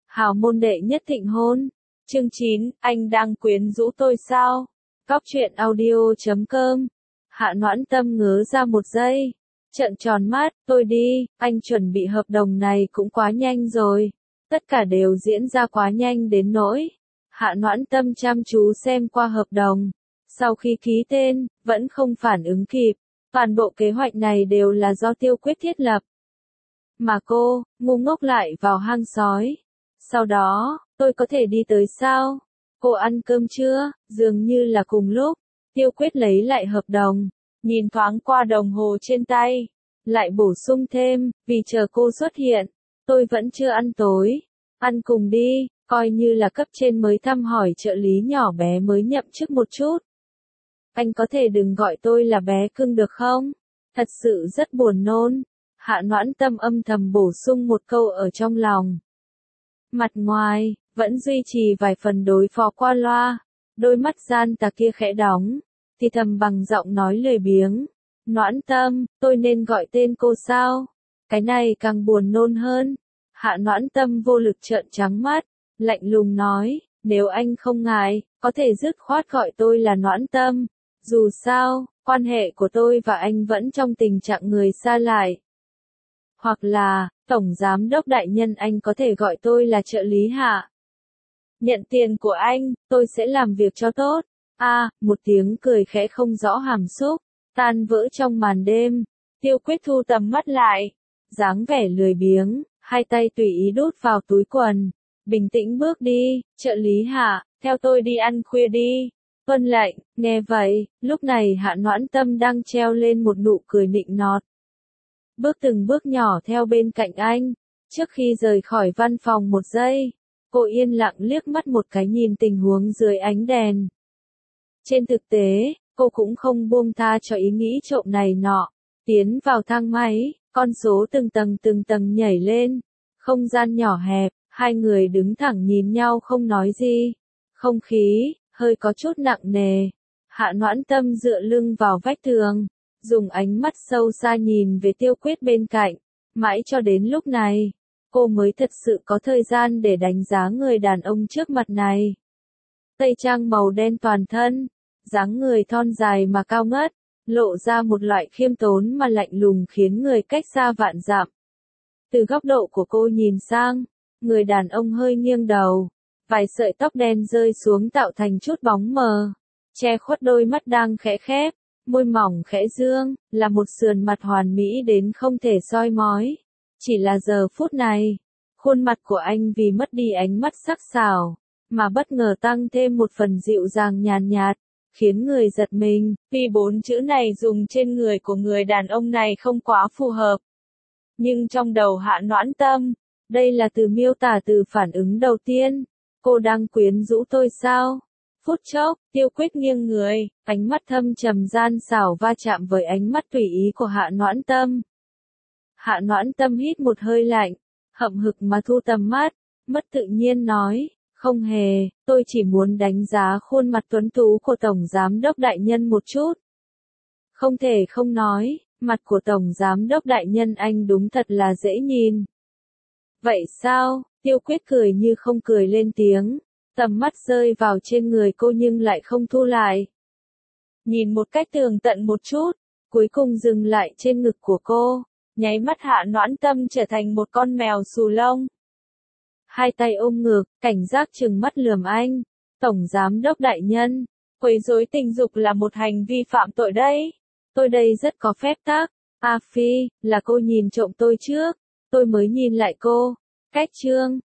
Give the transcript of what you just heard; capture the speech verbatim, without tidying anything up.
Hào môn đệ nhất thịnh hôn. Chương chín, anh đang quyến rũ tôi sao? Cóc truyện audio chấm com. Hạ Noãn Tâm ngớ ra một giây. Trợn tròn mắt, tôi đi, anh chuẩn bị hợp đồng này cũng quá nhanh rồi. Tất cả đều diễn ra quá nhanh đến nỗi. Hạ Noãn Tâm chăm chú xem qua hợp đồng. Sau khi ký tên, vẫn không phản ứng kịp. Toàn bộ kế hoạch này đều là do Tiêu Quyết thiết lập. Mà cô, ngu ngốc lại vào hang sói. Sau đó, tôi có thể đi tới sao? Cô ăn cơm chưa? Dường như là cùng lúc. Tiêu Quyết lấy lại hợp đồng. Nhìn thoáng qua đồng hồ trên tay. Lại bổ sung thêm, vì chờ cô xuất hiện. Tôi vẫn chưa ăn tối. Ăn cùng đi, coi như là cấp trên mới thăm hỏi trợ lý nhỏ bé mới nhậm chức một chút. Anh có thể đừng gọi tôi là bé cưng được không? Thật sự rất buồn nôn. Hạ Noãn Tâm âm thầm bổ sung một câu ở trong lòng. Mặt ngoài, vẫn duy trì vài phần đối phó qua loa. Đôi mắt gian tà kia khẽ đóng. Thì thầm bằng giọng nói lười biếng. Noãn Tâm, tôi nên gọi tên cô sao? Cái này càng buồn nôn hơn. Hạ Noãn Tâm vô lực trợn trắng mắt. Lạnh lùng nói, nếu anh không ngại, có thể dứt khoát gọi tôi là Noãn Tâm. Dù sao, quan hệ của tôi và anh vẫn trong tình trạng người xa lại. Hoặc là, Tổng Giám đốc đại nhân anh có thể gọi tôi là trợ lý Hạ. Nhận tiền của anh, tôi sẽ làm việc cho tốt. A, à, một tiếng cười khẽ không rõ hàm xúc, tan vỡ trong màn đêm. Tiêu Quyết thu tầm mắt lại, dáng vẻ lười biếng, hai tay tùy ý đút vào túi quần. Bình tĩnh bước đi, trợ lý Hạ, theo tôi đi ăn khuya đi. Tuân lệnh, nghe vậy, lúc này Hạ Noãn Tâm đang treo lên một nụ cười nịnh nọt. Bước từng bước nhỏ theo bên cạnh anh, trước khi rời khỏi văn phòng một giây, cô yên lặng liếc mắt một cái nhìn tình huống dưới ánh đèn. Trên thực tế, cô cũng không buông tha cho ý nghĩ trộm này nọ, tiến vào thang máy, con số từng tầng từng tầng nhảy lên, không gian nhỏ hẹp, hai người đứng thẳng nhìn nhau không nói gì, không khí hơi có chút nặng nề. Hạ Noãn Tâm dựa lưng vào vách tường, dùng ánh mắt sâu xa nhìn về Tiêu Quyết bên cạnh. Mãi cho đến lúc này, cô mới thật sự có thời gian để đánh giá người đàn ông trước mặt này. Tây trang màu đen toàn thân, dáng người thon dài mà cao ngất, lộ ra một loại khiêm tốn mà lạnh lùng khiến người cách xa vạn dặm. Từ góc độ của cô nhìn sang, người đàn ông hơi nghiêng đầu. Vài sợi tóc đen rơi xuống tạo thành chút bóng mờ, che khuất đôi mắt đang khẽ khép, môi mỏng khẽ dương, là một sườn mặt hoàn mỹ đến không thể soi mói. Chỉ là giờ phút này, khuôn mặt của anh vì mất đi ánh mắt sắc sảo, mà bất ngờ tăng thêm một phần dịu dàng nhàn nhạt, khiến người giật mình, vì bốn chữ này dùng trên người của người đàn ông này không quá phù hợp. Nhưng trong đầu Hạ Noãn Tâm, đây là từ miêu tả từ phản ứng đầu tiên. Cô đang quyến rũ tôi sao? Phút chốc, Tiêu Quyết nghiêng người, ánh mắt thâm trầm gian xảo va chạm với ánh mắt tùy ý của Hạ Noãn Tâm. Hạ Noãn Tâm hít một hơi lạnh, hậm hực mà thu tầm mắt, mất tự nhiên nói, không hề, tôi chỉ muốn đánh giá khuôn mặt tuấn tú của Tổng Giám đốc đại nhân một chút. Không thể không nói, mặt của Tổng Giám đốc đại nhân anh đúng thật là dễ nhìn. Vậy sao? Tiêu Quyết cười như không cười lên tiếng, tầm mắt rơi vào trên người cô nhưng lại không thu lại. Nhìn một cách tường tận một chút, cuối cùng dừng lại trên ngực của cô, nháy mắt Hạ Noãn Tâm trở thành một con mèo xù lông. Hai tay ôm ngực, cảnh giác trừng mắt lườm anh, Tổng Giám đốc đại nhân, quấy rối tình dục là một hành vi phạm tội đấy. Tôi đây rất có phép tắc. A Phi, là cô nhìn trộm tôi trước, tôi mới nhìn lại cô. Cách chương